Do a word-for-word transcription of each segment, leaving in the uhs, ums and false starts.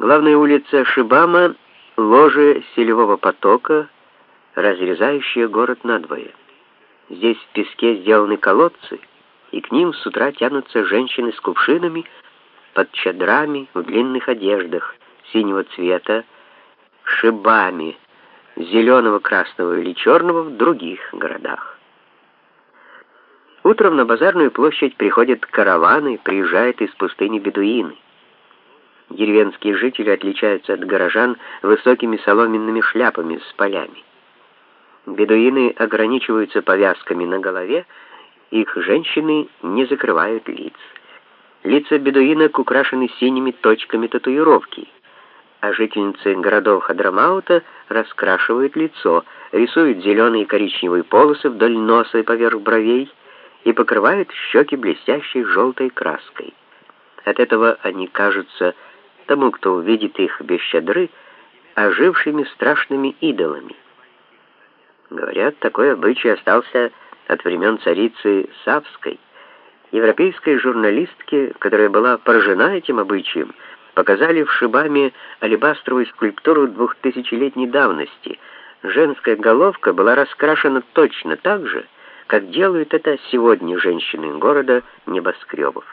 Главная улица Шибама — ложе селевого потока, разрезающее город надвое. Здесь в песке сделаны колодцы, и к ним с утра тянутся женщины с кувшинами под чадрами в длинных одеждах синего цвета, шибами, зеленого, красного или черного в других городах. Утром на базарную площадь приходят караваны, приезжают из пустыни бедуины. Деревенские жители отличаются от горожан высокими соломенными шляпами с полями. Бедуины ограничиваются повязками на голове, их женщины не закрывают лиц. Лица бедуинок украшены синими точками татуировки, а жительницы городов Хадрамаута раскрашивают лицо, рисуют зеленые и коричневые полосы вдоль носа и поверх бровей и покрывают щеки блестящей желтой краской. От этого они кажутся тому, кто увидит их без чадры, ожившими страшными идолами. Говорят, такой обычай остался от времен царицы Савской. Европейской журналистке, которая была поражена этим обычаем, показали в Шибаме алебастровую скульптуру двухтысячелетней давности. Женская головка была раскрашена точно так же, как делают это сегодня женщины города небоскребов.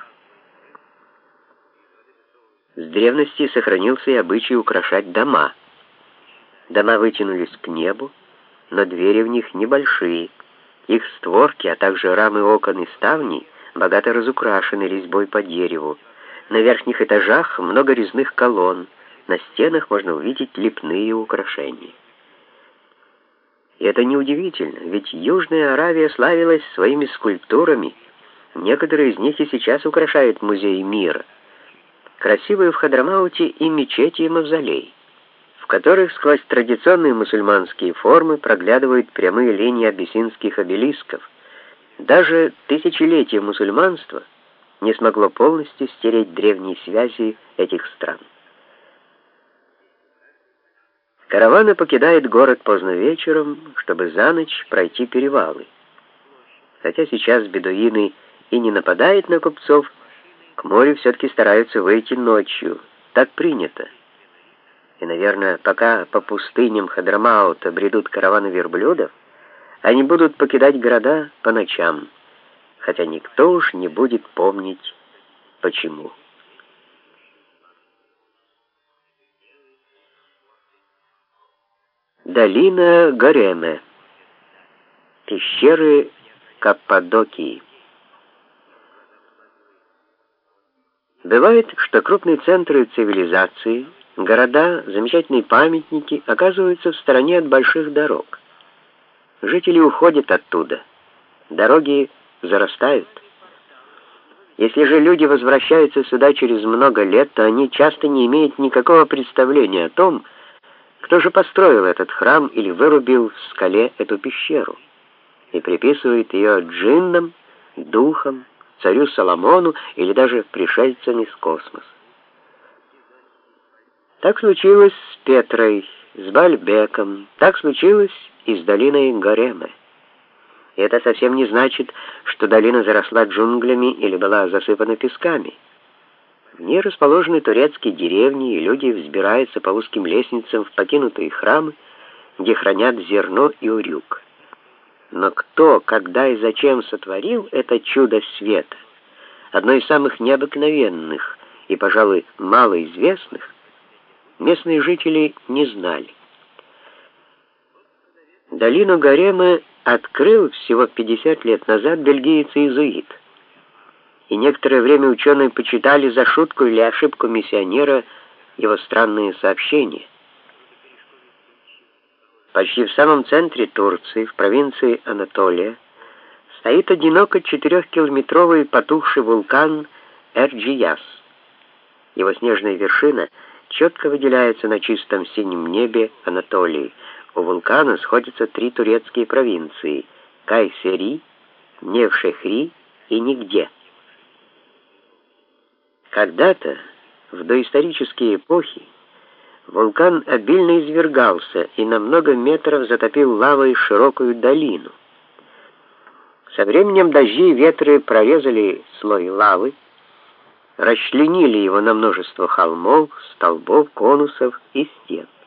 С древности сохранился и обычай украшать дома. Дома вытянулись к небу, но двери в них небольшие. Их створки, а также рамы окон и ставней богато разукрашены резьбой по дереву. На верхних этажах много резных колонн, на стенах можно увидеть лепные украшения. И это неудивительно, ведь Южная Аравия славилась своими скульптурами. Некоторые из них и сейчас украшают музеи мира. Красивые в Хадрамауте и мечети, и мавзолей, в которых сквозь традиционные мусульманские формы проглядывают прямые линии абиссинских обелисков. Даже тысячелетие мусульманства не смогло полностью стереть древние связи этих стран. Караваны покидают город поздно вечером, чтобы за ночь пройти перевалы. Хотя сейчас бедуины и не нападают на купцов, к морю все-таки стараются выйти ночью. Так принято. И, наверное, пока по пустыням Хадрамаута бредут караваны верблюдов, они будут покидать города по ночам, хотя никто уж не будет помнить, почему. Долина Гореме. Пещеры Каппадокии. Бывает, что крупные центры цивилизации, города, замечательные памятники оказываются в стороне от больших дорог. Жители уходят оттуда. Дороги зарастают. Если же люди возвращаются сюда через много лет, то они часто не имеют никакого представления о том, кто же построил этот храм или вырубил в скале эту пещеру, и приписывают ее джиннам, духам, царю Соломону или даже пришельцам из космоса. Так случилось с Петрой, с Бальбеком, так случилось и с долиной Гореме. И это совсем не значит, что долина заросла джунглями или была засыпана песками. В ней расположены турецкие деревни, и люди взбираются по узким лестницам в покинутые храмы, где хранят зерно и урюк. Но кто, когда и зачем сотворил это чудо света, одно из самых необыкновенных и, пожалуй, малоизвестных, местные жители не знали. Долину Гореме открыл всего пятьдесят лет назад бельгиец-иезуит, и некоторое время ученые почитали за шутку или ошибку миссионера его странные сообщения. Почти в самом центре Турции, в провинции Анатолия, стоит одиноко четырехкилометровый потухший вулкан Эрджияс. Его снежная вершина четко выделяется на чистом синем небе Анатолии. У вулкана сходятся три турецкие провинции — Кайсери, Невшехри и Нигде. Когда-то, в доисторические эпохи, вулкан обильно извергался и на много метров затопил лавой широкую долину. Со временем дожди и ветры прорезали слой лавы, расчленили его на множество холмов, столбов, конусов и стен.